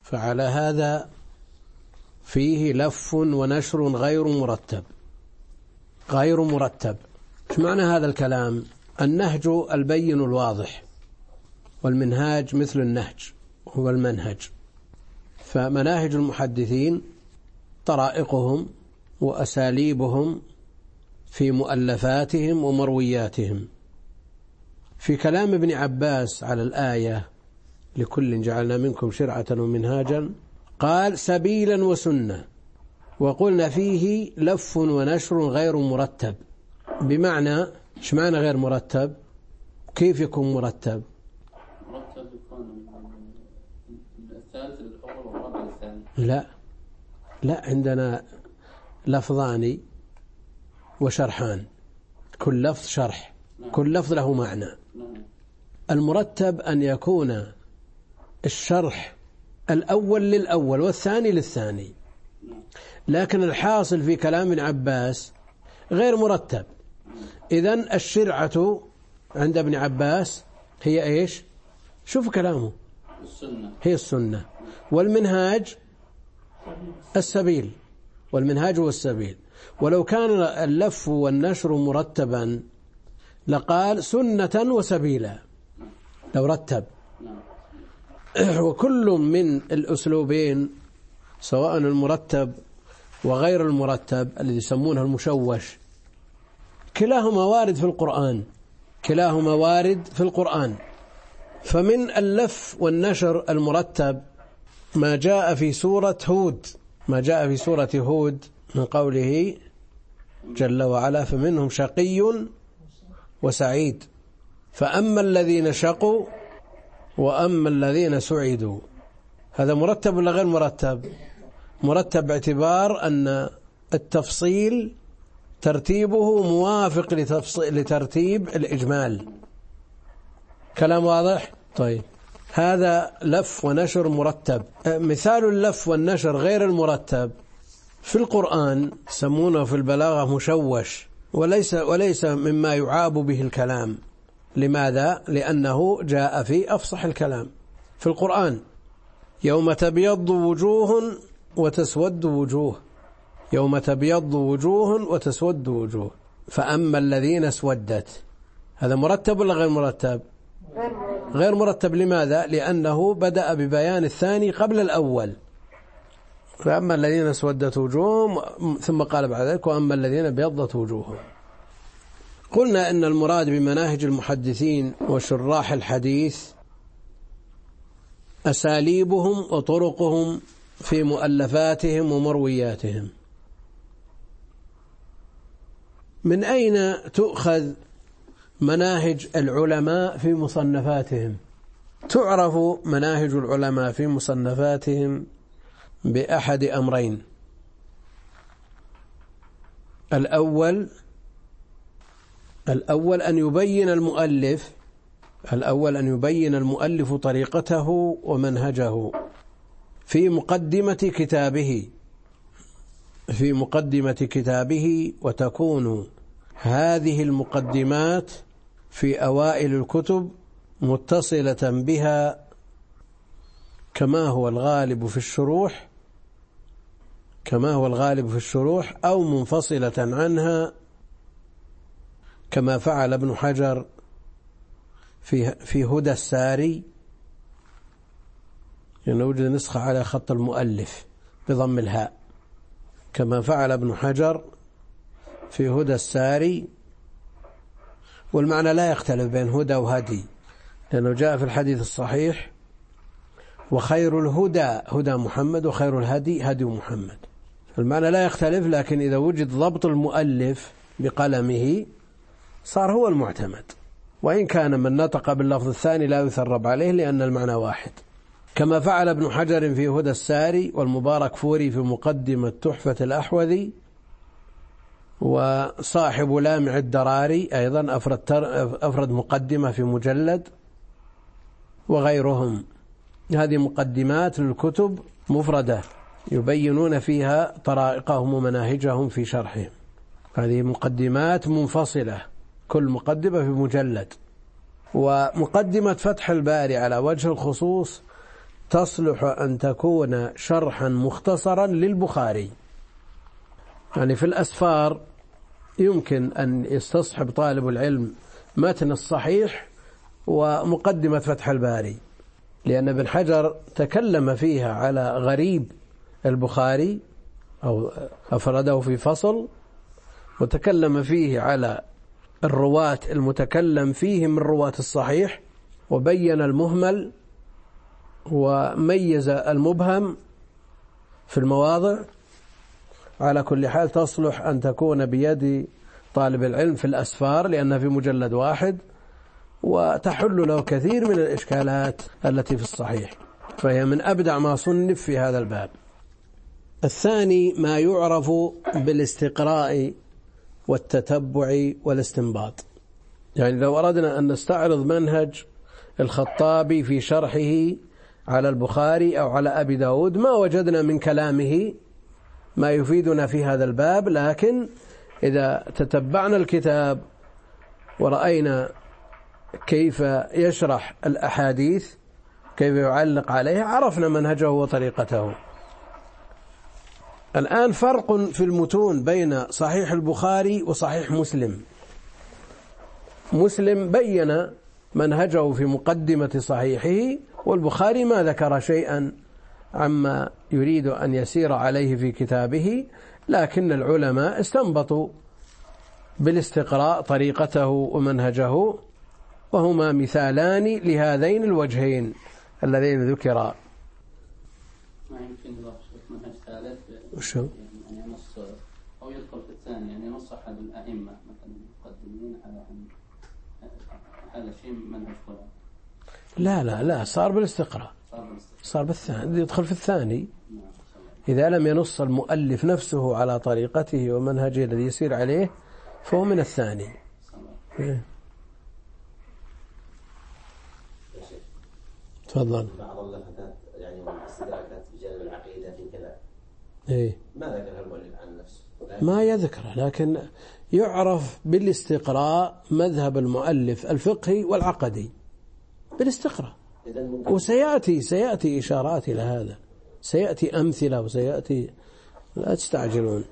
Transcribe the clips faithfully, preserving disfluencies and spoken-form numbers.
فعلى هذا فيه لف ونشر غير مرتب. غير مرتب إيش معنى هذا الكلام؟ النهج البين الواضح، والمنهاج مثل النهج هو المنهج. فمناهج المحدثين طرائقهم وأساليبهم في مؤلفاتهم ومروياتهم. في كلام ابن عباس على الآية لكل جعلنا منكم شرعة ومنهاجا قال سبيلا وسنة، وقلنا فيه لف ونشر غير مرتب. بمعنى ايش معنى غير مرتب؟ كيف يكون مرتب؟ مرتب يكون الثالث الأول والرابع الثاني. لا لا، عندنا لفظان وشرحان، كل لفظ شرح، كل لفظ له معنى. المرتب أن يكون الشرح الأول للأول والثاني للثاني، لكن الحاصل في كلام ابن عباس غير مرتب. إذن الشرعة عند ابن عباس هي إيش؟ شوف كلامه، السنة. هي السنة، والمنهاج السبيل، والمنهاج هو السبيل. ولو كان اللف والنشر مرتبا لقال سنة وسبيلا لو رتب. وكل من الأسلوبين سواء المرتب وغير المرتب الذي يسمونه المشوش كلاهما وارد في القرآن، كلاهما وارد في القرآن. فمن اللف والنشر المرتب ما جاء في سورة هود، ما جاء في سورة هود من قوله جل وعلا فمنهم شقي وسعيد، فأما الذين شقوا وأما الذين سعدوا. هذا مرتب ولا غير مرتب؟ مرتب باعتبار أن التفصيل ترتيبه موافق لترتيب الإجمال. كلام واضح؟ طيب، هذا لف ونشر مرتب. مثال اللف والنشر غير المرتب في القرآن يسمونه في البلاغة مشوش، وليس وليس مما يعاب به الكلام. لماذا؟ لأنه جاء في أفصح الكلام في القرآن. يوم تبيض وجوه وتسود وجوه، يوم تبيض وجوه وتسود وجوه، فأما الذين اسودت. هذا مرتب ولا غير مرتب؟ غير مرتب. لماذا؟ لأنه بدأ ببيان الثاني قبل الأول. فأما الذين اسودت وجوههم ثم قال بعد ذلك وأما الذين ابيضت وجوههم. قلنا إن المراد بمناهج المحدثين وشراح الحديث أساليبهم وطرقهم في مؤلفاتهم ومروياتهم. من أين تؤخذ مناهج العلماء في مصنفاتهم؟ تعرف مناهج العلماء في مصنفاتهم بأحد أمرين. الأول الأول أن يبين المؤلف الأول أن يبين المؤلف طريقته ومنهجه في مقدمة كتابه في مقدمة كتابه وتكون هذه المقدمات في أوائل الكتب متصلة بها كما هو الغالب في الشروح كما هو الغالب في الشروح أو منفصلة عنها كما فعل ابن حجر في في هدى الساري. نوجد نسخة على خط المؤلف بضم الهاء، كما فعل ابن حجر في هدى الساري. والمعنى لا يختلف بين هدى وهدي، لأنه جاء في الحديث الصحيح وخير الهدى هدى محمد وخير الهدي هدي محمد. المعنى لا يختلف، لكن إذا وجد ضبط المؤلف بقلمه صار هو المعتمد، وإن كان من نطق باللفظ الثاني لا يثرب عليه لأن المعنى واحد. كما فعل ابن حجر في هدى الساري، والمبارك فوري في مقدمة تحفة الأحوذي، وصاحب لامع الدراري أيضا أفرد, أفرد مقدمة في مجلد، وغيرهم. هذه مقدمات للكتب مفردة يبينون فيها طرائقهم ومناهجهم في شرحهم. هذه مقدمات منفصلة، كل مقدمة في مجلد. ومقدمة فتح الباري على وجه الخصوص تصلح أن تكون شرحا مختصرا للبخاري. يعني في الأسفار يمكن أن يستصحب طالب العلم متن الصحيح ومقدمة فتح الباري، لأن ابن حجر تكلم فيها على غريب البخاري أو أفرده في فصل، وتكلم فيه على الرواة المتكلم فيه من رواة الصحيح، وبين المهمل وميز المبهم في المواضع. على كل حال تصلح أن تكون بيد طالب العلم في الأسفار، لأنها في مجلد واحد وتحل له كثير من الإشكالات التي في الصحيح، فهي من أبدع ما صنف في هذا الباب. الثاني ما يعرف بالاستقراء والتتبع والاستنباط. يعني لو أردنا أن نستعرض منهج الخطابي في شرحه على البخاري أو على أبي داود، ما وجدنا من كلامه ما يفيدنا في هذا الباب، لكن إذا تتبعنا الكتاب ورأينا كيف يشرح الأحاديث، كيف يعلق عليها، عرفنا منهجه وطريقته. الآن فرق في المتون بين صحيح البخاري وصحيح مسلم. مسلم بين منهجه في مقدمة صحيحه، والبخاري ما ذكر شيئا عما يريد أن يسير عليه في كتابه، لكن العلماء استنبطوا بالاستقراء طريقته ومنهجه، وهما مثالان لهذين الوجهين اللذين ذكرا. ما يمكن يضاف منهج ثالث وشو؟ يعني نص أو يدخل في الثاني، يعني نص أحد الأئمة مثلا المقدمين على هذا شيء منهج فلان. لا لا لا صار بالاستقراء، صار بالثاني، يدخل في الثاني. إذا لم ينص المؤلف نفسه على طريقته ومنهجه الذي يسير عليه فهو من الثاني. تفضل. بعض اللفتات يعني والاستدراكات في جانب العقيدة في كذا. إيه. ما ذكرها المؤلف عن نفسه. ما يذكره، لكن يعرف بالاستقراء مذهب المؤلف الفقهي والعقدي بالاستقراء. وسيأتي سيأتي إشارات إلى هذا، سيأتي أمثلة وسيأتي، لا تستعجلون.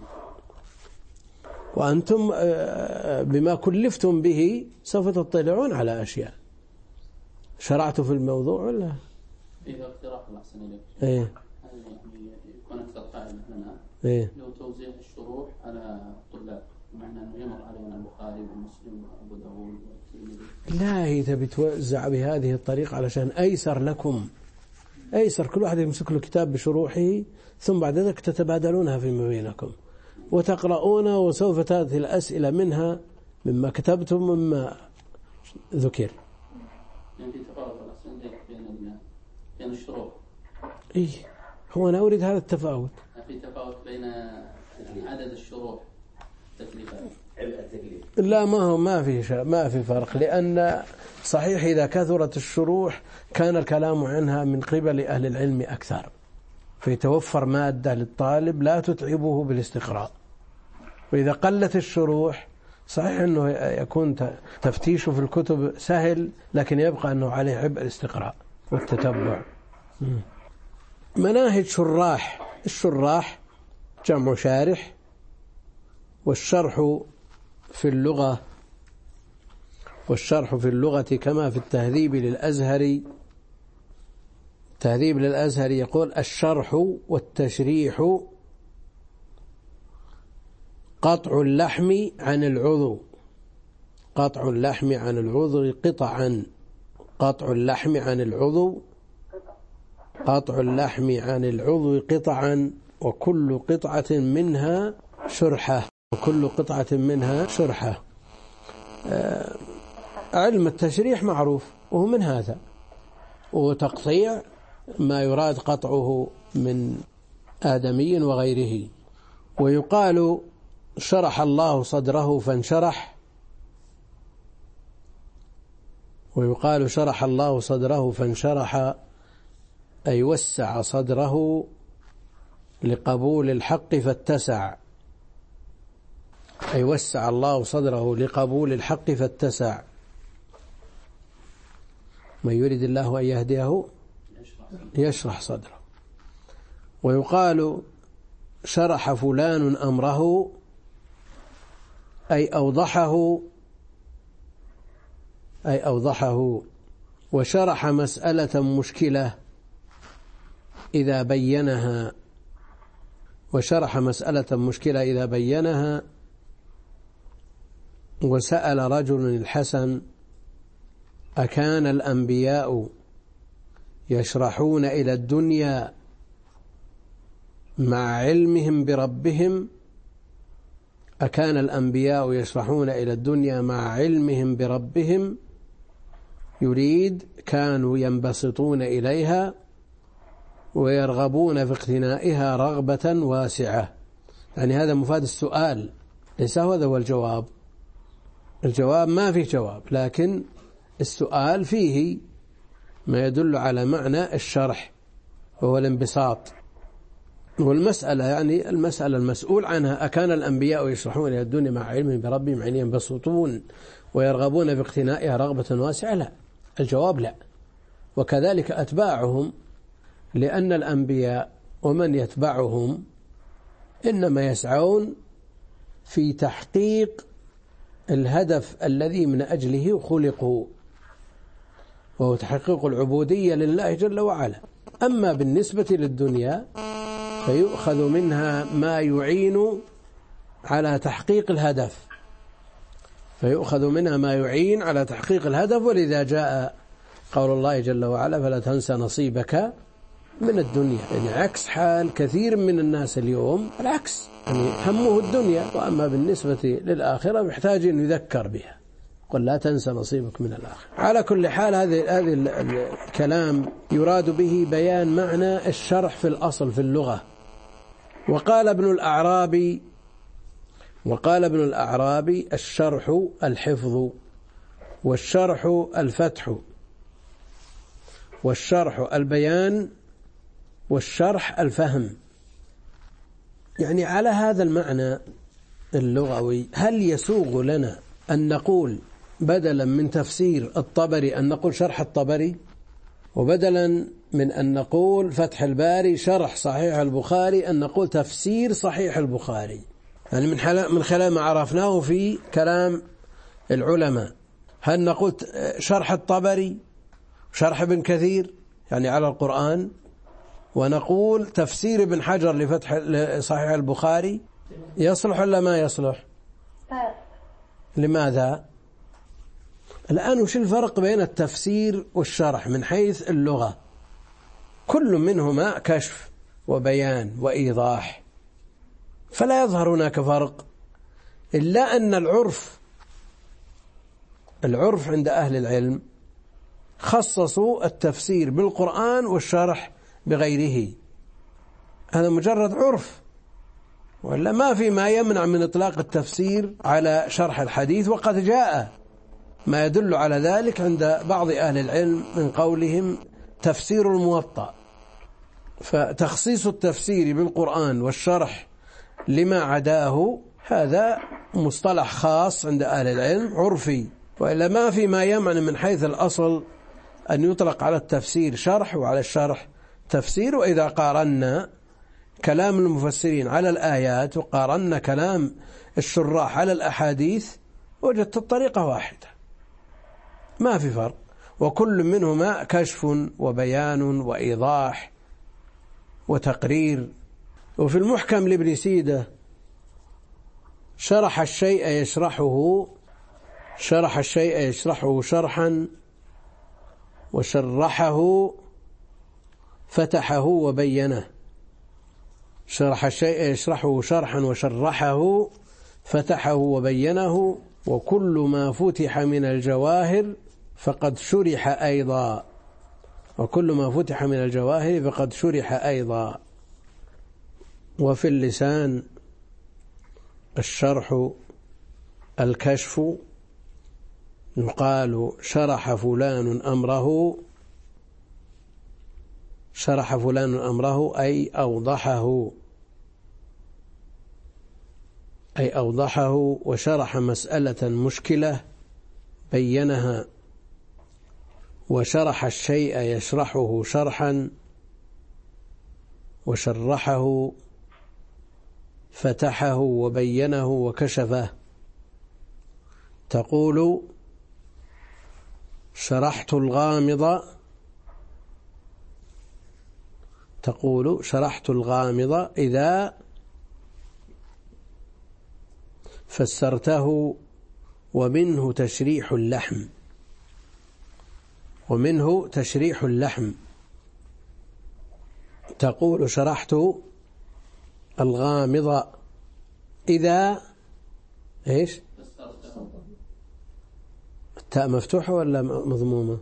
وأنتم بما كلفتم به سوف تطلعون على أشياء. شرعتوا في الموضوع ولا؟ فيه اقتراح الله أحسن إليك. إيه. يعني يكون أكثر قاعدة لنا. إيه. لو توزيع الشروح على الطلاب، بمعنى أنه يمر علينا البخاري ومسلم وأبو داود والترمذي. لا، هي تبي توزع بهذه الطريقة علشان أيسر لكم، أيسر كل واحد يمسك له كتاب بشروحه، ثم بعد ذلك تتبادلونها فيما بينكم وتقرؤون، وسوف تأتي الأسئلة منها مما كتبتم مما ذكر. يعني في تفاوت بين بين الشروح. إيه، هو أنا أريد هذا التفاوت. في تفاوت بين عدد الشروح تكليفات. عبء التكليف. لا، ما هو ما في شيء، ما في فرق، لأن صحيح إذا كثرت الشروح كان الكلام عنها من قبل أهل العلم أكثر، فيتوفر مادة للطالب لا تتعبه بالاستقراء. وإذا قلت الشروح صحيح أنه يكون تفتيشه في الكتب سهل، لكن يبقى أنه عليه عبء الاستقراء والتتبع. مناهج شراح. الشراح جمع شارح، والشرح في اللغة والشرح في اللغة كما في التهذيب للأزهري. التهذيب للأزهري يقول: الشرح والتشريح قطع اللحم عن العضو، قطع اللحم عن العضو قطعا، قطع اللحم عن العضو، قطع اللحم عن العضو قطعا، وكل قطعة منها شرحة، وكل قطعة منها شرحة. آه علم التشريح معروف وهو من هذا، وتقطيع ما يراد قطعه من آدمي وغيره. ويقال: شرح الله صدره فانشرح، ويقال شرح الله صدره فانشرح، أي وسع صدره لقبول الحق فاتسع، أي وسع الله صدره لقبول الحق فاتسع. من يريد الله أن يهديه يشرح صدره. ويقال شرح فلان أمره أي أوضحه أي أوضحه. وشرح مسألة مشكلة إذا بينها وشرح مسألة مشكلة إذا بينها. وسأل رجل الحسن: أكان الأنبياء يشرحون إلى الدنيا مع علمهم بربهم أكان الأنبياء يشرحون إلى الدنيا مع علمهم بربهم؟ يريد كانوا ينبسطون إليها ويرغبون في اقتنائها رغبة واسعة. يعني هذا مفاد السؤال، ليس هذا هو الجواب. الجواب ما فيه جواب، لكن السؤال فيه ما يدل على معنى الشرح وهو الانبساط. والمسألة يعني المسألة المسؤول عنها: أكان الأنبياء يشرحون إلى الدنيا مع علمهم بربهم يعني ينبسطون ويرغبون في اقتنائها رغبة واسعة؟ لا، الجواب لا. وكذلك أتباعهم، لأن الأنبياء ومن يتبعهم إنما يسعون في تحقيق الهدف الذي من أجله خلقوا، وهو تحقيق العبودية لله جل وعلا. أما بالنسبة للدنيا فيؤخذ منها ما يعين على تحقيق الهدف فيؤخذ منها ما يعين على تحقيق الهدف. ولذا جاء قول الله جل وعلا: فلا تنسى نصيبك من الدنيا. يعني عكس حال كثير من الناس اليوم، العكس، يعني همه الدنيا، وأما بالنسبة للآخرة محتاج أن يذكر بها. قل لا تنسى نصيبك من الآخرة. على كل حال هذا هذا الكلام يراد به بيان معنى الشرح في الأصل في اللغة. وقال ابن الأعرابي وقال ابن الأعرابي: الشرح الحفظ، والشرح الفتح، والشرح البيان، والشرح الفهم. يعني على هذا المعنى اللغوي هل يسوغ لنا أن نقول بدلا من تفسير الطبري أن نقول شرح الطبري، وبدلا من أن نقول فتح الباري شرح صحيح البخاري أن نقول تفسير صحيح البخاري؟ يعني من من خلال ما عرفناه في كلام العلماء، هل نقول شرح الطبري شرح ابن كثير يعني على القرآن، ونقول تفسير ابن حجر لفتح صحيح البخاري؟ يصلح ولا ما يصلح؟ لماذا؟ الآن وش الفرق بين التفسير والشرح من حيث اللغة؟ كل منهما كشف وبيان وإيضاح، فلا يظهر هناك فرق، إلا أن العرف العرف عند أهل العلم خصصوا التفسير بالقرآن والشرح بغيره. هذا مجرد عرف، ولا ما في ما يمنع من إطلاق التفسير على شرح الحديث. وقد جاء ما يدل على ذلك عند بعض أهل العلم من قولهم تفسير الموطأ. فتخصيص التفسير بالقرآن والشرح لما عداه هذا مصطلح خاص عند أهل العلم عرفي، وإلا ما في ما يمنع من حيث الأصل أن يطلق على التفسير شرح وعلى الشرح تفسير. وإذا قارنا كلام المفسرين على الآيات وقارنا كلام الشراح على الأحاديث وجدت الطريقة واحدة، ما في فرق، وكل منهما كشف وبيان وإيضاح وتقرير. وفي المحكم لابن سيدة: شرح الشيء يشرحه شرح الشيء يشرحه شرحا، وشرحه فتحه وبينه. شرح الشيء يشرحه شرحا، وشرحه فتحه وبينه. وكل ما فتح من الجواهر فقد شرح أيضا وكل ما فتح من الجواهر فقد شرح أيضا. وفي اللسان الشرح الكشف، يقال شرح فلان أمره شرح فلان أمره أي أوضحه أي أوضحه وشرح مسألة مشكلة بينها. وشرح الشيء يشرحه شرحا، وشرحه فتحه وبينه وكشفه. تقول شرحت الغامض تقول شرحت الغامض إذا فسرته، ومنه تشريح اللحم ومنه تشريح اللحم. تقول شرحت الغامض إذا إيش؟ التاء مفتوحة ولا مضمومة؟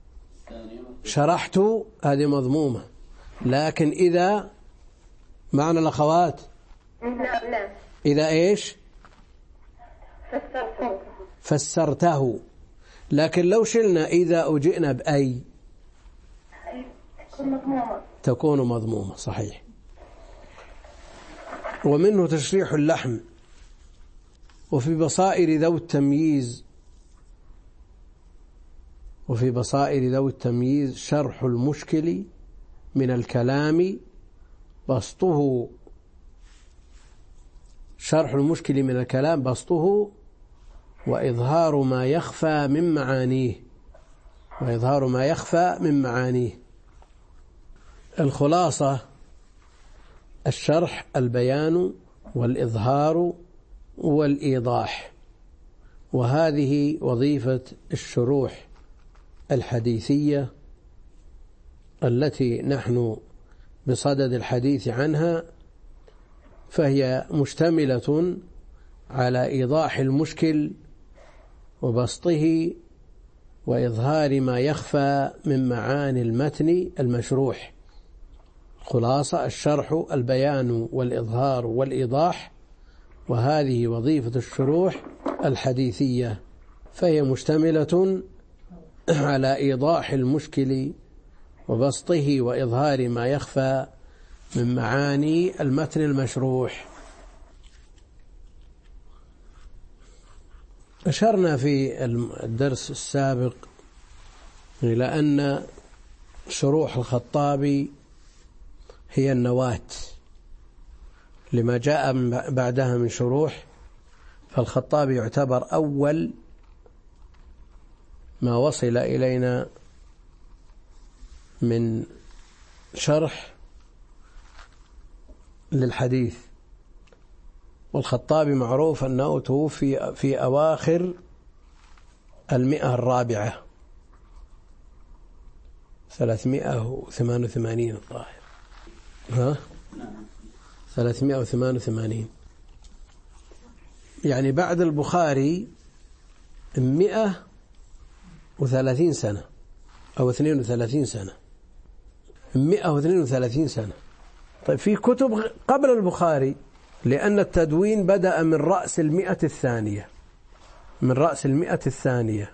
شرحت هذه مضمومة، لكن إذا معنى الأخوات لا لا إذا إيش؟ فسرته فسرته. لكن لو شلنا إذا أجئنا بأي تكون مضمومة تكون مضمومة، صحيح. ومنه تشريح اللحم. وفي بصائر ذوي التمييز وفي بصائر ذوي التمييز شرح المشكل من الكلام بسطه شرح المشكل من الكلام بسطه وإظهار ما يخفى من معانيه وإظهار ما يخفى من معانيه. الخلاصة: الشرح البيان والإظهار والإيضاح، وهذه وظيفة الشروح الحديثية التي نحن بصدد الحديث عنها، فهي مشتملة على إيضاح المشكل وبسطه وإظهار ما يخفى من معاني المتن المشروح. خلاصة: الشرح البيان والإظهار والإيضاح، وهذه وظيفة الشروح الحديثية، فهي مشتملة على إيضاح المشكل وبسطه وإظهار ما يخفى من معاني المتن المشروح. أشرنا في الدرس السابق إلى أن شروح الخطابي هي النواة لما جاء بعدها من شروح، فالخطابي يعتبر أول ما وصل إلينا من شرح للحديث. والخطابي معروف أنه توفي في أواخر المئة الرابعة ثلاثمائة وثمان وثمانين الظاهر ها ثلاثمائة وثمان وثمانين، يعني بعد البخاري مئة وثلاثين سنة أو اثنين وثلاثين سنة مئة واثنين وثلاثين سنة. طيب في كتب قبل البخاري، لأن التدوين بدأ من رأس المئة الثانية من رأس المئة الثانية.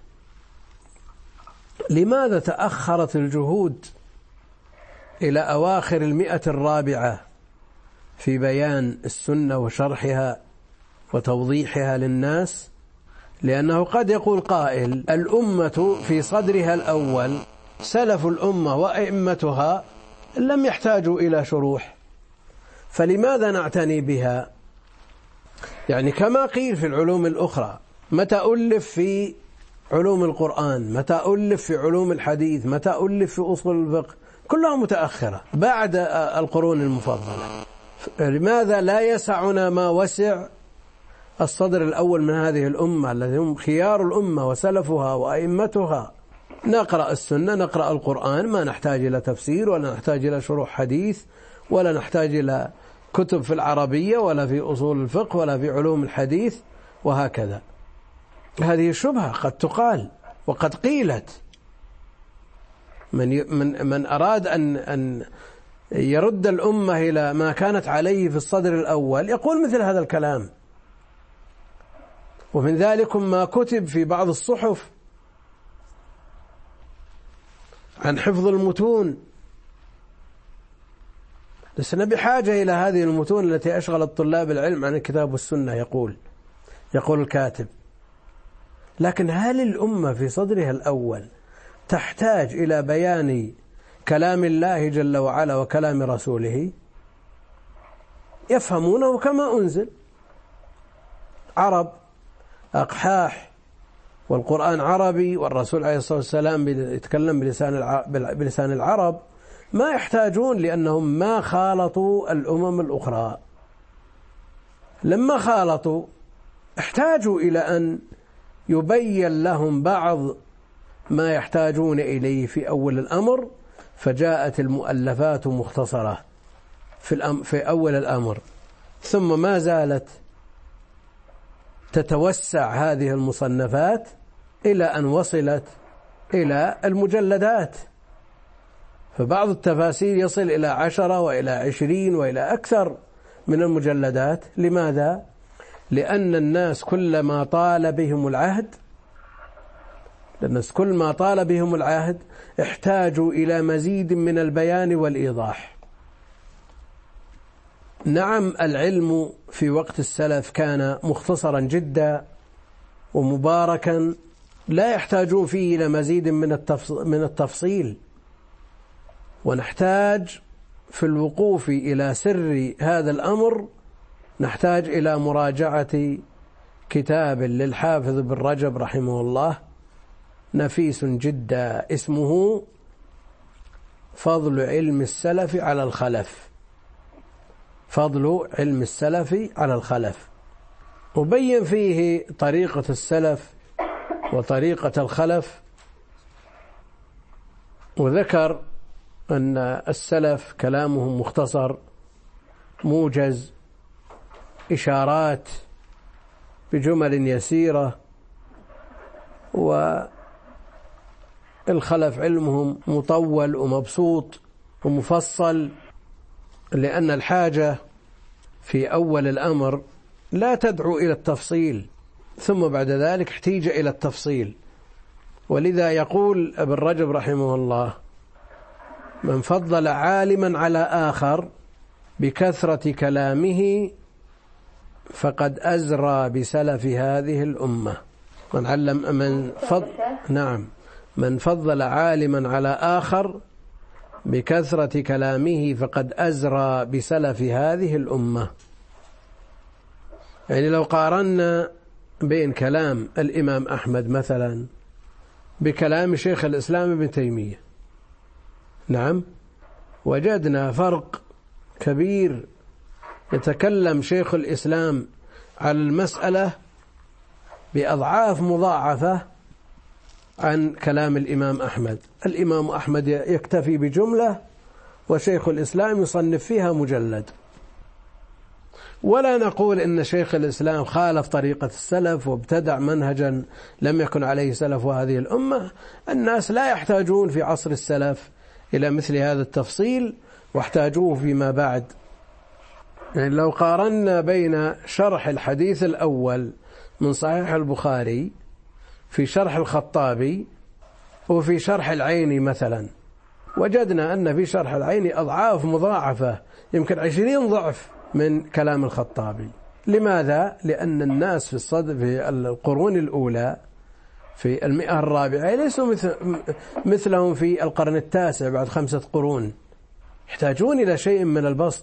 لماذا تأخرت الجهود إلى أواخر المئة الرابعة في بيان السنة وشرحها وتوضيحها للناس؟ لأنه قد يقول قائل: الأمة في صدرها الأول سلف الأمة وأئمتها لم يحتاجوا إلى شروح، فلماذا نعتني بها؟ يعني كما قيل في العلوم الأخرى: متى ألف في علوم القرآن، متى ألف في علوم الحديث، متى ألف في أصول الفقه، كلها متأخرة بعد القرون المفضلة. لماذا لا يسعنا ما وسع الصدر الأول من هذه الأمة الذين هم خيار الأمة وسلفها وأئمتها؟ نقرأ السنة، نقرأ القرآن، ما نحتاج إلى تفسير ولا نحتاج إلى شروح حديث ولا نحتاج إلى كتب في العربية ولا في أصول الفقه ولا في علوم الحديث وهكذا. هذه شبهة قد تقال وقد قيلت. من من من أراد أن أن يرد الأمة إلى ما كانت عليه في الصدر الأول يقول مثل هذا الكلام. ومن ذلك ما كتب في بعض الصحف عن حفظ المتون. لسنا بحاجة إلى هذه المتون التي أشغلت طلاب العلم عن الكتاب والسنة، يقول يقول الكاتب. لكن هل الأمة في صدرها الأول تحتاج إلى بيان كلام الله جل وعلا وكلام رسوله يفهمونه كما أنزل. عرب أقحاح، والقرآن عربي، والرسول عليه الصلاة والسلام يتكلم بلسان العرب، ما يحتاجون، لأنهم ما خالطوا الأمم الأخرى. لما خالطوا احتاجوا إلى أن يبين لهم بعض ما يحتاجون إليه في أول الأمر، فجاءت المؤلفات مختصرة في, في أول الأمر، ثم ما زالت تتوسع هذه المصنفات إلى أن وصلت إلى المجلدات. فبعض التفاسير يصل إلى عشرة وإلى عشرين وإلى أكثر من المجلدات. لماذا؟ لأن الناس كلما طال بهم العهد الناس كل ما طال بهم العهد احتاجوا إلى مزيد من البيان والإيضاح. نعم، العلم في وقت السلف كان مختصرا جدا ومباركا، لا يحتاجون فيه إلى مزيد من التفصيل، ونحتاج في الوقوف إلى سر هذا الأمر نحتاج إلى مراجعة كتاب للحافظ بن رجب رحمه الله نفيس جدا، اسمه فضل علم السلف على الخلف. فضل علم السلف على الخلف، وبين فيه طريقة السلف وطريقة الخلف، وذكر أن السلف كلامهم مختصر موجز، إشارات بجمل يسيرة، والخلف علمهم مطول ومبسوط ومفصل، لأن الحاجة في أول الأمر لا تدعو إلى التفصيل، ثم بعد ذلك احتيج إلى التفصيل. ولذا يقول ابن رجب رحمه الله: من فضل عالما على آخر بكثرة كلامه فقد أزرى بسلف هذه الأمة. من علم من فضل نعم من فضل عالما على آخر بكثرة كلامه فقد أزرى بسلف هذه الأمة. يعني لو قارنا بين كلام الإمام أحمد مثلا بكلام شيخ الإسلام ابن تيمية، نعم، وجدنا فرق كبير. يتكلم شيخ الإسلام على المسألة بأضعاف مضاعفة عن كلام الإمام أحمد. الإمام أحمد يكتفي بجملة، وشيخ الإسلام يصنف فيها مجلد. ولا نقول إن شيخ الإسلام خالف طريقة السلف وابتدع منهجا لم يكن عليه سلف هذه الأمة. الناس لا يحتاجون في عصر السلف إلى مثل هذا التفصيل، واحتاجوه فيما بعد. يعني لو قارنا بين شرح الحديث الأول من صحيح البخاري في شرح الخطابي وفي شرح العيني مثلا، وجدنا أن في شرح العيني أضعاف مضاعفة، يمكن عشرين ضعف من كلام الخطابي. لماذا؟ لأن الناس في الصدر في القرون الأولى في المئة الرابعة ليسوا مثل مثلهم في القرن التاسع بعد خمسة قرون، يحتاجون إلى شيء من البسط.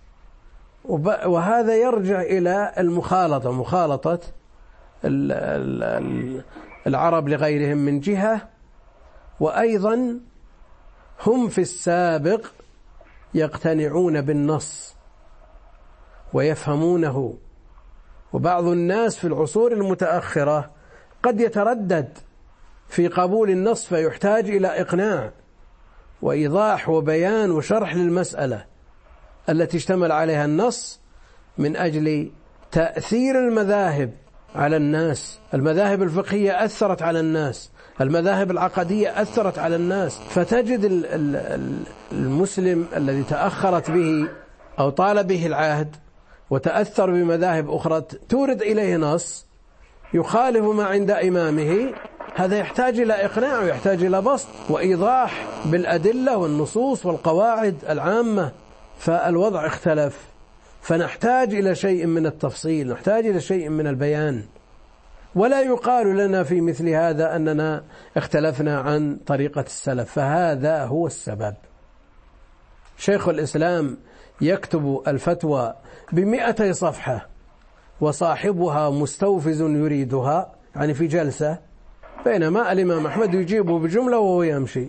وهذا يرجع إلى المخالطة، مخالطة العرب لغيرهم من جهة، وأيضا هم في السابق يقتنعون بالنص ويفهمونه. وبعض الناس في العصور المتأخرة قد يتردد في قبول النص، فيحتاج إلى إقناع وإيضاح وبيان وشرح للمسألة التي اشتمل عليها النص، من أجل تأثير المذاهب على الناس. المذاهب الفقهية أثرت على الناس، المذاهب العقدية أثرت على الناس، فتجد المسلم الذي تأخرت به أو طال به العهد وتأثر بمذاهب أخرى تورد إليه نص يخالف ما عند إمامه، هذا يحتاج إلى إقناع ويحتاج إلى بسط وإيضاح بالأدلة والنصوص والقواعد العامة. فالوضع اختلف، فنحتاج إلى شيء من التفصيل، نحتاج إلى شيء من البيان. ولا يقال لنا في مثل هذا أننا اختلفنا عن طريقة السلف، فهذا هو السبب. شيخ الإسلام يكتب الفتوى بمئتي صفحة وصاحبها مستوفز يريدها، يعني في جلسة، بينما الإمام أحمد يجيبه بجملة وهو يمشي،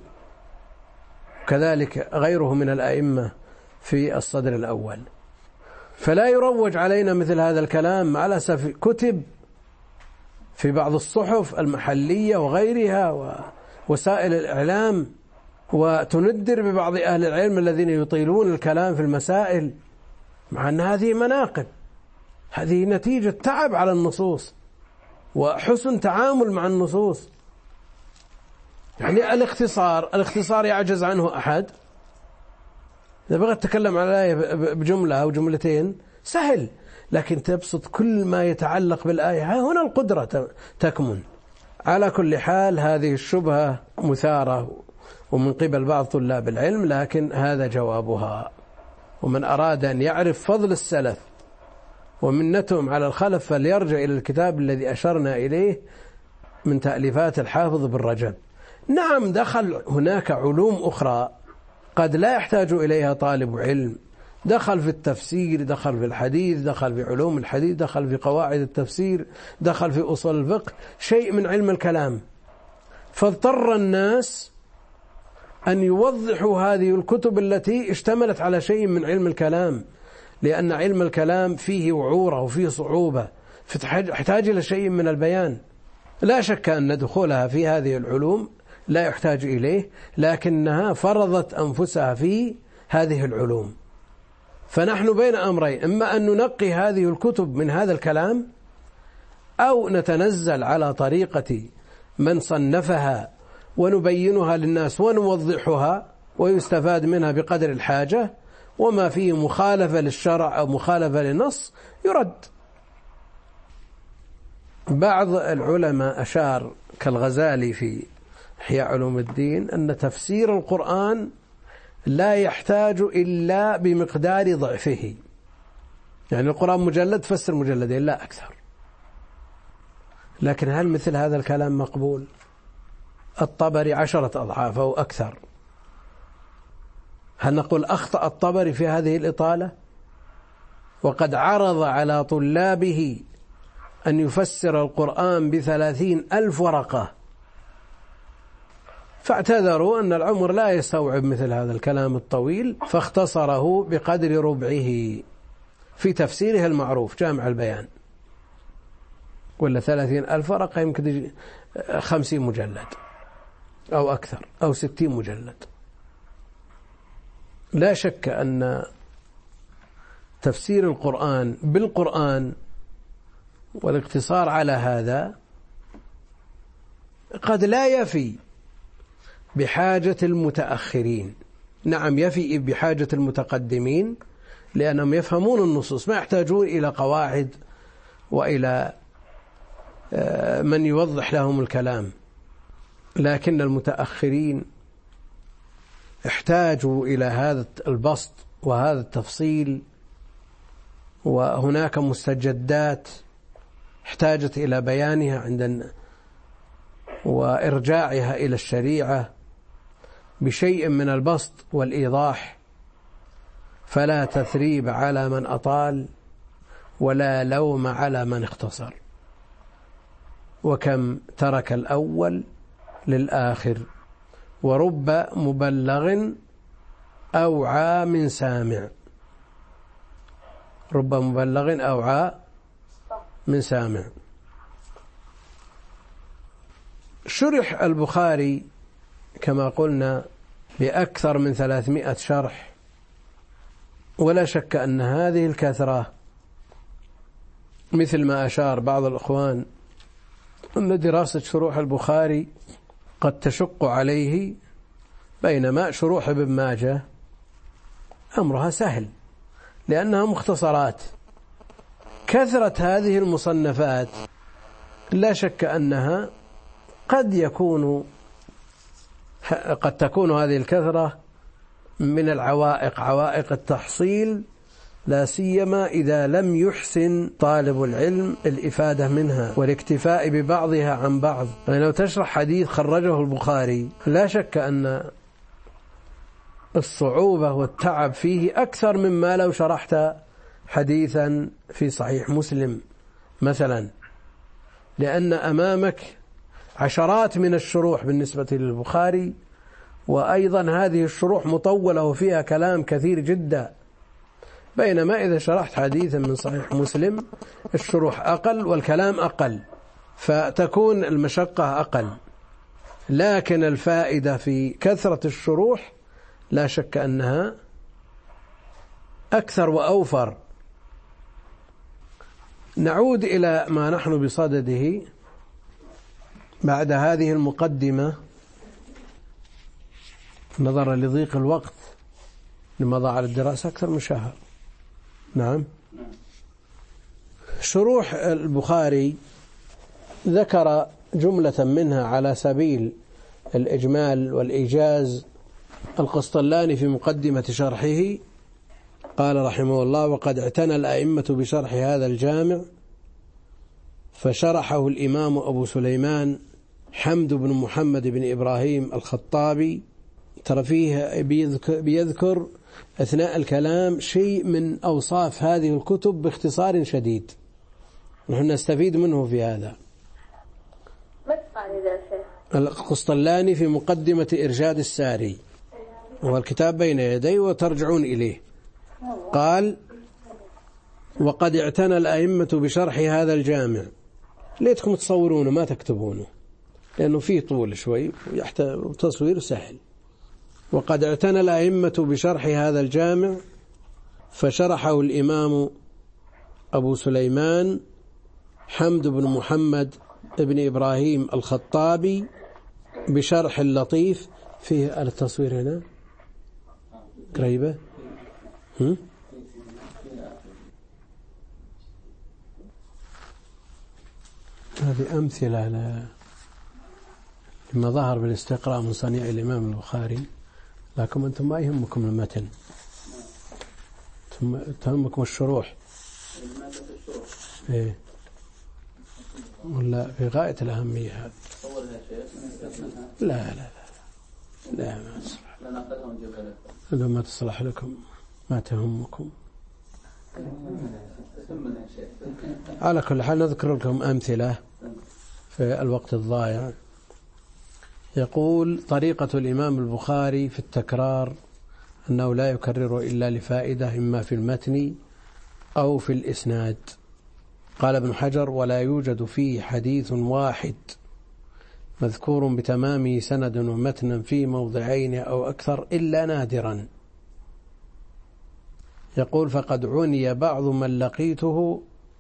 كذلك غيره من الأئمة في الصدر الأول. فلا يروج علينا مثل هذا الكلام. مع الأسف كتب في بعض الصحف المحلية وغيرها ووسائل الإعلام وتندر ببعض أهل العلم الذين يطيلون الكلام في المسائل، مع أن هذه مناقب، هذه نتيجة تعب على النصوص وحسن تعامل مع النصوص. يعني الاختصار الاختصار يعجز عنه أحد. إذا بغيت تتكلم على الآية بجملة أو جملتين سهل، لكن تبسط كل ما يتعلق بالآية، هنا القدرة تكمن. على كل حال هذه الشبهة مثارة ومن قبل بعض طلاب العلم، لكن هذا جوابها. ومن أراد أن يعرف فضل السلف ومنتهم على الخلف فليرجع إلى الكتاب الذي أشرنا إليه من تأليفات الحافظ بن رجب. نعم دخل هناك علوم أخرى قد لا يحتاج إليها طالب علم، دخل في التفسير، دخل في الحديث، دخل في علوم الحديث، دخل في قواعد التفسير، دخل في أصول الفقه، شيء من علم الكلام. فاضطر الناس أن يوضحوا هذه الكتب التي اشتملت على شيء من علم الكلام، لأن علم الكلام فيه وعورة وفيه صعوبة، فيحتاج إلى شيء من البيان. لا شك أن دخولها في هذه العلوم لا يحتاج إليه، لكنها فرضت أنفسها في هذه العلوم. فنحن بين أمرين، إما أن ننقي هذه الكتب من هذا الكلام، أو نتنزل على طريقة من صنفها ونبينها للناس ونوضحها ويستفاد منها بقدر الحاجة، وما فيه مخالفة للشرع أو مخالفة للنص يرد. بعض العلماء أشار كالغزالي في إحياء علوم الدين أن تفسير القرآن لا يحتاج إلا بمقدار ضعفه، يعني القرآن مجلد فسر مجلدين لا أكثر. لكن هل مثل هذا الكلام مقبول؟ الطبري عشرة أضعاف أو أكثر. هل نقول أخطأ الطبري في هذه الإطالة؟ وقد عرض على طلابه أن يفسر القرآن بثلاثين ألف ورقة، فاعتذروا أن العمر لا يستوعب مثل هذا الكلام الطويل، فاختصره بقدر ربعه في تفسيره المعروف جامع البيان. ولا ثلاثين ألف ورقة يمكن خمسين مجلد أو أكثر أو ستين مجلد. لا شك أن تفسير القرآن بالقرآن والاقتصار على هذا قد لا يفي بحاجة المتأخرين. نعم يفي بحاجة المتقدمين، لأنهم يفهمون النصوص، ما يحتاجون إلى قواعد وإلى من يوضح لهم الكلام. لكن المتأخرين احتاجوا إلى هذا البسط وهذا التفصيل، وهناك مستجدات احتاجت إلى بيانها عند وإرجاعها إلى الشريعة بشيء من البسط والإيضاح. فلا تثريب على من أطال ولا لوم على من اختصر. وكم ترك الأول للآخر، ورب مبلغ أوعى من سامع. رب مبلغ أوعى من سامع. شرح البخاري كما قلنا بأكثر من ثلاثمائة شرح، ولا شك أن هذه الكثرة مثل ما أشار بعض الأخوان أن دراسة شروح البخاري قد تشق عليه، بينما شروح ابن ماجه أمرها سهل لأنها مختصرات. كثرة هذه المصنفات لا شك أنها قد يكون قد تكون هذه الكثرة من العوائق، عوائق التحصيل لا سيما إذا لم يحسن طالب العلم الإفادة منها والاكتفاء ببعضها عن بعض. يعني لو تشرح حديث خرجه البخاري لا شك أن الصعوبة والتعب فيه أكثر مما لو شرحت حديثا في صحيح مسلم مثلا، لأن أمامك عشرات من الشروح بالنسبة للبخاري، وأيضا هذه الشروح مطولة وفيها كلام كثير جدا، بينما إذا شرحت حديثا من صحيح مسلم الشروح أقل والكلام أقل، فتكون المشقة أقل، لكن الفائدة في كثرة الشروح لا شك أنها أكثر وأوفر. نعود إلى ما نحن بصدده بعد هذه المقدمة نظرا لضيق الوقت لمضى على الدراسة أكثر من شهر. نعم. شروح البخاري ذكر جملة منها على سبيل الإجمال والإيجاز القسطلاني في مقدمة شرحه، قال رحمه الله: وقد اعتنى الأئمة بشرح هذا الجامع فشرحه الإمام أبو سليمان حمد بن محمد بن إبراهيم الخطابي. ترى فيه بيذكر أثناء الكلام شيء من أوصاف هذه الكتب باختصار شديد، نحن نستفيد منه في هذا. القسطلاني في مقدمة إرشاد الساري، والكتاب بين يدي وترجعون إليه، قال: وقد اعتنى الأئمة بشرح هذا الجامع. ليتكم تصورونه ما تكتبونه لأنه فيه طول شوي وتصوير سهل. وقد اعتنى الأئمة بشرح هذا الجامع فشرحه الإمام أبو سليمان حمد بن محمد بن إبراهيم الخطابي بشرح اللطيف. فيه التصوير هنا قريبة. هم؟ هذه أمثلة لما ظهر بالاستقراء من صنيع الإمام البخاري، لكن أنتم ما يهمكم المتن، تهمكم الشروح. إيه ولا في غاية الأهمية هذا. لا لا لا لا ما تصلح إذا ما تصلح لكم ما تهمكم. على كل حال نذكر لكم أمثلة في الوقت الضائع. يقول: طريقة الإمام البخاري في التكرار أنه لا يكرر إلا لفائدة إما في المتن أو في الإسناد. قال ابن حجر: ولا يوجد فيه حديث واحد مذكور بتمامه سند ومتنا في موضعين أو أكثر إلا نادرا. يقول: فقد عني بعض من لقيته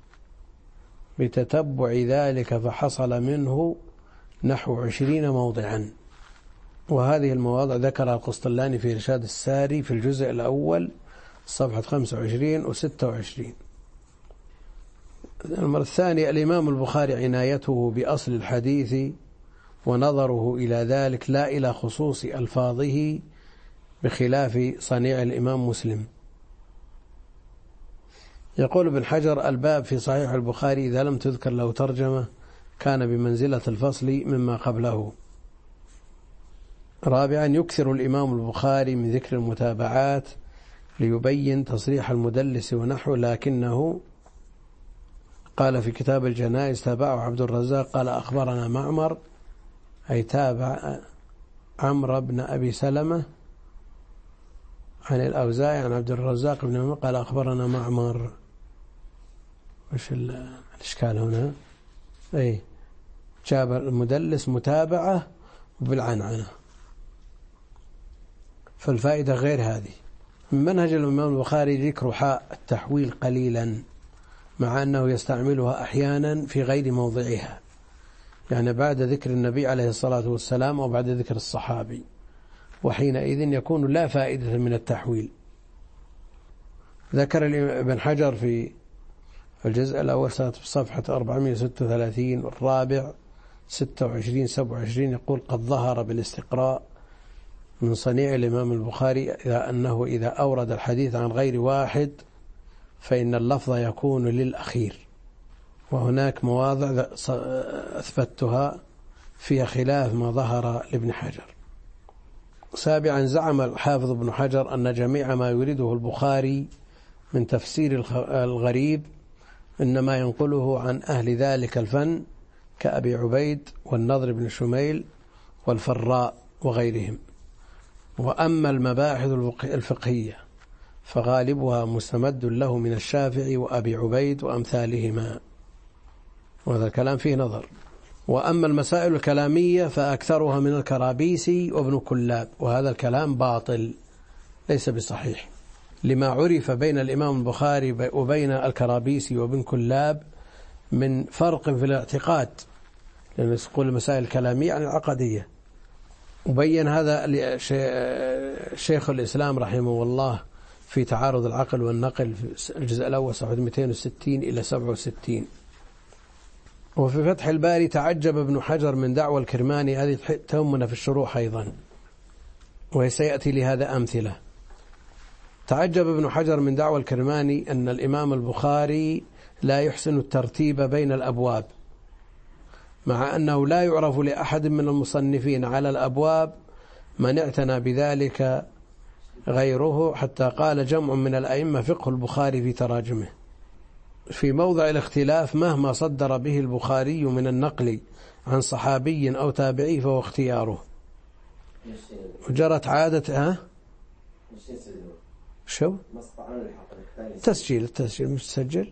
بتتبع ذلك فحصل منه نحو عشرين موضعا. وهذه المواضع ذكرها القسطلاني في إرشاد الساري في الجزء الأول صفحة خمسة وعشرين وستة وعشرين. المرة الثانية: الإمام البخاري عنايته بأصل الحديث ونظره إلى ذلك لا إلى خصوص ألفاظه بخلاف صنيع الإمام مسلم. يقول ابن حجر: الباب في صحيح البخاري إذا لم تذكر له ترجمة كان بمنزلة الفصل مما قبله. رابعا: يكثر الإمام البخاري من ذكر المتابعات ليبين تصريح المدلس ونحو، لكنه قال في كتاب الجنائز تابعه عبد الرزاق قال أخبرنا معمر، أي تابع عمرو بن أبي سلمة عن الأوزاعي عن عبد الرزاق بن عمر قال أخبرنا معمر. وش الإشكال هنا؟ أي جاب المدلس متابعة بالعنعنة، فالفائدة غير هذه. من منهج الإمام البخاري ذكر حاء التحويل قليلا مع أنه يستعملها أحيانا في غير موضعها، يعني بعد ذكر النبي عليه الصلاة والسلام أو بعد ذكر الصحابي، وحينئذ يكون لا فائدة من التحويل. ذكر ابن حجر في الجزء الأول صفحة أربعمائة وستة وثلاثين والرابع ستة وعشرين سبعة وعشرين يقول: قد ظهر بالاستقراء من صنيع الإمام البخاري إذا أنه إذا أورد الحديث عن غير واحد فإن اللفظ يكون للأخير، وهناك مواضع أثبتها فيها خلاف ما ظهر لابن حجر. سابعا، زعم الحافظ ابن حجر أن جميع ما يريده البخاري من تفسير الغريب إنما ينقله عن أهل ذلك الفن كأبي عبيد والنضر بن شميل والفراء وغيرهم. وأما المباحث الفقهية فغالبها مستمد له من الشافعي وأبي عبيد وأمثالهما، وهذا الكلام فيه نظر. وأما المسائل الكلامية فأكثرها من الكرابيسي وابن كلاب، وهذا الكلام باطل ليس بصحيح، لما عرف بين الإمام البخاري وبين الكرابيسي وابن كلاب من فرق في الاعتقاد، لأن يقول المسائل الكلامية عن العقدية. وبين هذا شيخ الإسلام رحمه الله في تعارض العقل والنقل في الجزء الأول صفحة مئتين وستين إلى سبعة وستين. وفي فتح الباري تعجب ابن حجر من دعوى الكرماني، هذه تهمنا في الشروح أيضا وسيأتي لهذا أمثلة. تعجب ابن حجر من دعوى الكرماني أن الإمام البخاري لا يحسن الترتيب بين الأبواب، مع أنه لا يعرف لأحد من المصنفين على الأبواب من اعتنى بذلك غيره، حتى قال جمع من الأئمة فقه البخاري في تراجمه. في موضع الاختلاف مهما صدر به البخاري من النقل عن صحابي أو تابعي فهو اختياره. وجرت عادة ها شو تسجيل التسجيل مش تسجل.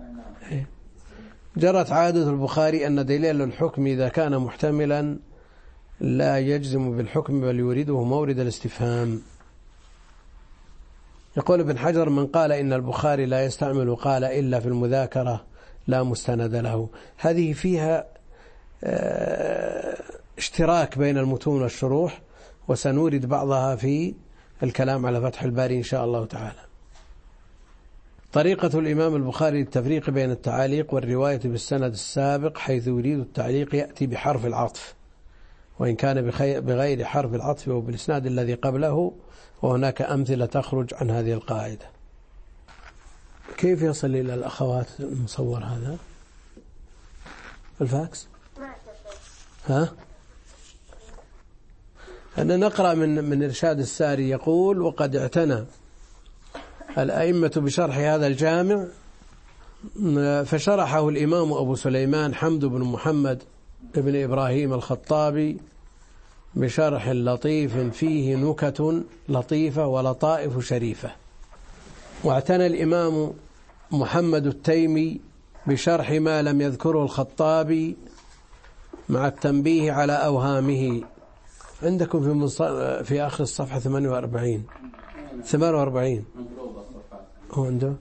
جرت عادة البخاري أن دليل الحكم إذا كان محتملا لا يجزم بالحكم بل يريده مورد الاستفهام. يقول ابن حجر: من قال إن البخاري لا يستعمل قال إلا في المذاكرة لا مستند له. هذه فيها اشتراك بين المتون والشروح، وسنورد بعضها في الكلام على فتح الباري إن شاء الله تعالى. طريقة الإمام البخاري للتفريق بين التعاليق والرواية بالسند السابق، حيث يريد التعليق يأتي بحرف العطف، وإن كان بغير حرف العطف وبالإسناد الذي قبله، وهناك أمثلة تخرج عن هذه القاعدة. كيف يصل إلى الأخوات المصور هذا الفاكس؟ ها؟ أنا نقرأ من من إرشاد الساري يقول: وقد اعتنى الأئمة بشرح هذا الجامع، فشرحه الإمام أبو سليمان حمد بن محمد بن إبراهيم الخطابي بشرح لطيف فيه نكت لطيفة ولطائف شريفة. واعتنى الإمام محمد التيمي بشرح ما لم يذكره الخطابي مع التنبيه على أوهامه. عندكم في منص... في آخر الصفحة ثمانية وأربعين ثمانية وأربعين هو عنده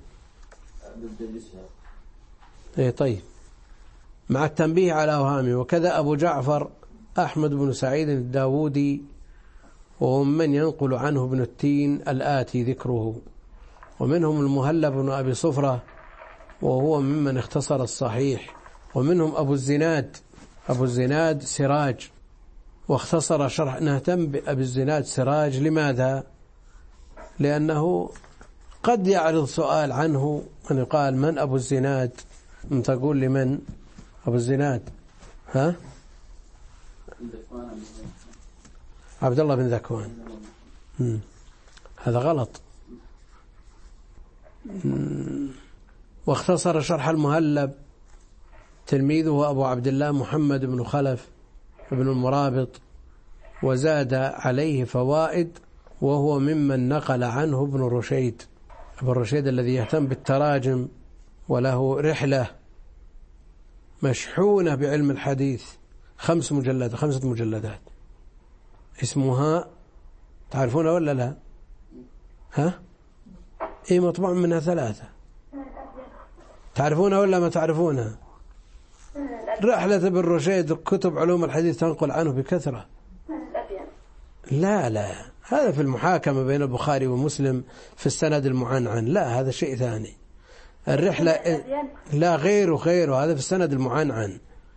إيه طيب، مع التنبيه على أوهامه. وكذا أبو جعفر أحمد بن سعيد الداودي، ومن ينقل عنه ابن التين الآتي ذكره. ومنهم المهلب بن أبي صفرة، وهو ممن اختصر الصحيح. ومنهم أبو الزناد أبو الزناد سراج، واختصر شرح. نهتم بأبي الزناد سراج لماذا؟ لأنه قد يعرض سؤال عنه أن يقال: من أبو الزناد؟ أن تقول لمن أبو الزناد؟ ها؟ عبد الله بن ذكوان. مم. هذا غلط. مم. واختصر شرح المهلب تلميذه أبو عبد الله محمد بن خلف بن المرابط، وزاد عليه فوائد، وهو ممن نقل عنه ابن رشيد ابن رشيد الذي يهتم بالتراجم، وله رحلة مشحونة بعلم الحديث، خمس مجلدات خمسة مجلدات اسمها، تعرفونها ولا لا؟ ها؟ ايه مطبوع منها ثلاثة، تعرفونها ولا ما تعرفونها؟ رحلة ابن رشيد، كتب علوم الحديث تنقل عنه بكثرة. لا لا، هذا في المحاكمة بين البخاري ومسلم في السند المعنعن، لا هذا شيء ثاني. الرحلة لا، غيره غيره، هذا في السند المعنعن.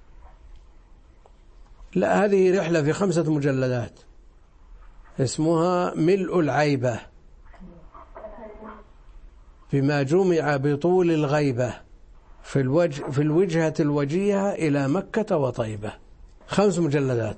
لا، هذه رحلة في خمسة مجلدات اسمها ملء العيبة بما جمع بطول الغيبة في الوجه في الوجهة الوجيهة إلى مكة وطيبة، خمس مجلدات.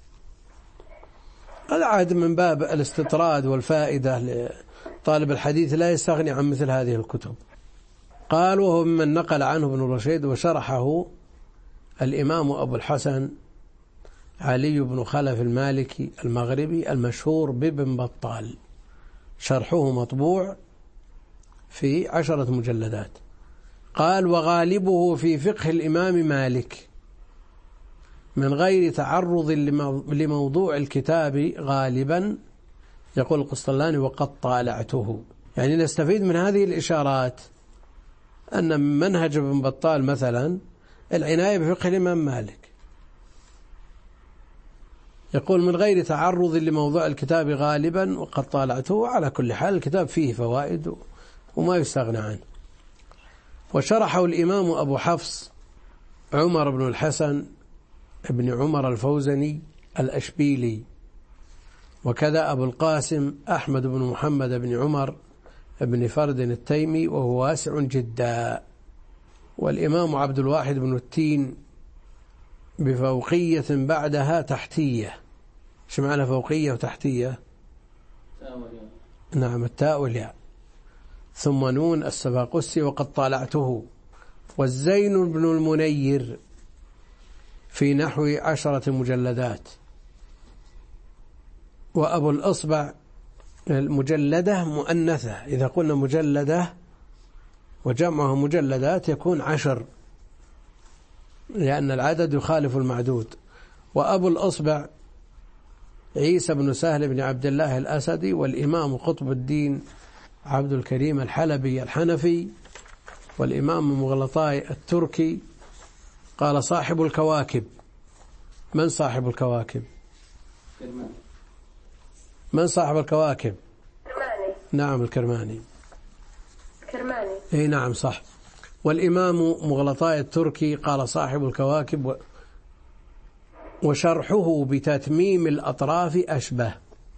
هذا عاد من باب الاستطراد والفائدة لطالب الحديث، لا يستغني عن مثل هذه الكتب. قال وهو ممن نقل عنه ابن رشيد وشرحه الإمام أبو الحسن علي بن خلف المالكي المغربي المشهور بابن بطال، شرحه مطبوع في عشرة مجلدات. قال وغالبه في فقه الإمام مالك من غير تعرض لموضوع الكتاب غالبا. يقول القسطلاني وقد طالعته. يعني نستفيد من هذه الإشارات أن منهج ابن بطال مثلا العناية بفقه الإمام مالك. يقول من غير تعرض لموضوع الكتاب غالبا وقد طالعته. على كل حال الكتاب فيه فوائد وما يستغنى عنه. وشرحه الإمام أبو حفص عمر بن الحسن ابن عمر الفوزني الأشبيلي، وكذا أبو القاسم أحمد بن محمد بن عمر بن فرد التيمي وهو واسع جدا. والإمام عبد الواحد بن التين بفوقية بعدها تحتية. شو معنى فوقية وتحتية؟ نعم التاء والياء، ثم نون السباقسي وقد طالعته. والزين بن المنير في نحو عشرة مجلدات. وأبو الأصبع المجلدة مؤنثة، إذا قلنا مجلدة وجمعها مجلدات يكون عشر لأن العدد يخالف المعدود. وأبو الأصبع عيسى بن سهل بن عبد الله الأسدي، والإمام قطب الدين عبد الكريم الحلبي الحنفي، والإمام مغلطاي التركي. قال صاحب الكواكب. من صاحب الكواكب؟ من صاحب الكواكب؟ كرماني. نعم الكرماني. كرماني. اي نعم صح. والإمام مغلطاي التركي قال صاحب الكواكب و... وشرحه بتتميم الأطراف أشبه،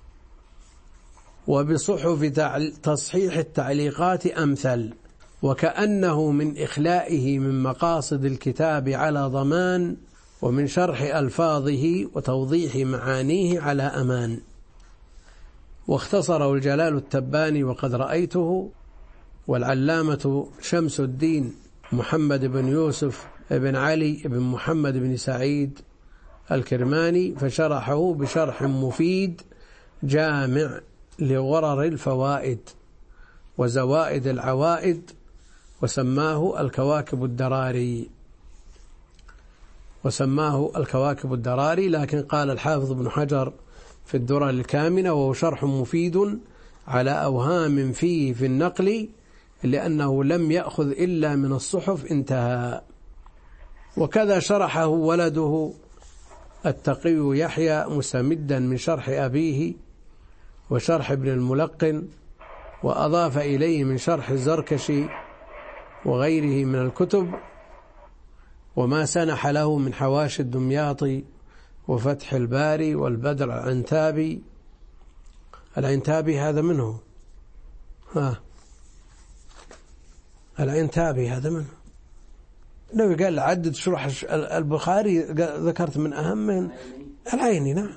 وبصحف تصحيح التعليقات أمثل، وكأنه من إخلائه من مقاصد الكتاب على ضمان، ومن شرح ألفاظه وتوضيح معانيه على أمان. واختصره الجلال التباني وقد رأيته، والعلامة شمس الدين محمد بن يوسف بن علي بن محمد بن سعيد الكرماني فشرحه بشرح مفيد جامع لغرر الفوائد وزوائد العوائد، وسماه الكواكب الدراري وسماه الكواكب الدراري لكن قال الحافظ ابن حجر في الدرر الكامنة وهو شرح مفيد على أوهام فيه في النقل لأنه لم يأخذ إلا من الصحف. انتهى. وكذا شرحه ولده التقي يحيى مستمدا من شرح أبيه وشرح ابن الملقن، وأضاف إليه من شرح الزركشي وغيره من الكتب، وما سنح له من حواشي الدمياطي وفتح الباري والبدر العنتابي. العنتابي هذا منه، ها العنتابي هذا منه. لو قال عدد شروح البخاري ذكرت من أهم من العيني. نعم.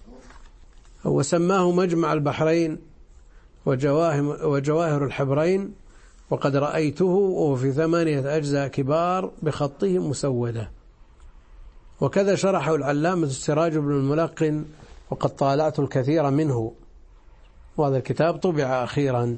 وسماه مجمع البحرين وجواهر الحبرين، وقد رأيته وهو في ثمانية أجزاء كبار بخطه مسودة. وكذا شرحه العلامة السراج بن الملقن وقد طالعت الكثير منه، وهذا الكتاب طبع أخيرا.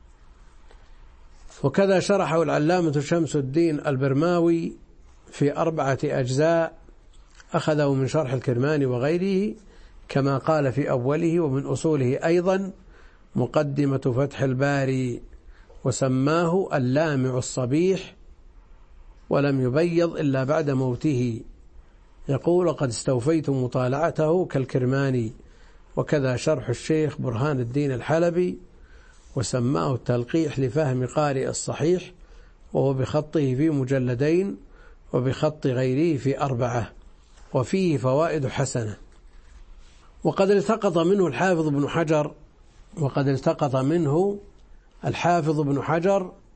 وكذا شرحه العلامة شمس الدين البرماوي في أربعة أجزاء أخذه من شرح الكرماني وغيره، كما قال في أوله ومن أصوله أيضا مقدمة فتح الباري، وسماه اللامع الصبيح، ولم يبيض إلا بعد موته. يقول قد استوفيت مطالعته كالكرماني. وكذا شرح الشيخ برهان الدين الحلبي، وسماه التلقيح لفهم قارئ الصحيح، وهو بخطه في مجلدين وبخط غيره في أربعة، وفيه فوائد حسنة. وقد التقط منه الحافظ بن حجر وقد التقط منه الحافظ بن حجر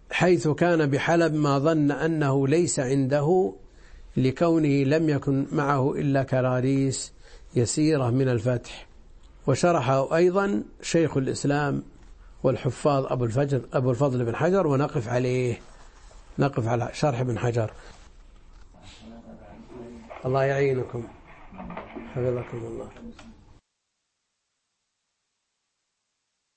حيث كان بحلب ما ظن أنه ليس عنده لكونه لم يكن معه إلا كراريس يسيرة من الفتح. وشرحه أيضا شيخ الإسلام والحفاظ أبو الفجر أبو الفضل بن حجر، ونقف عليه، نقف على شرح ابن حجر. الله يعينكم، حفظكم الله.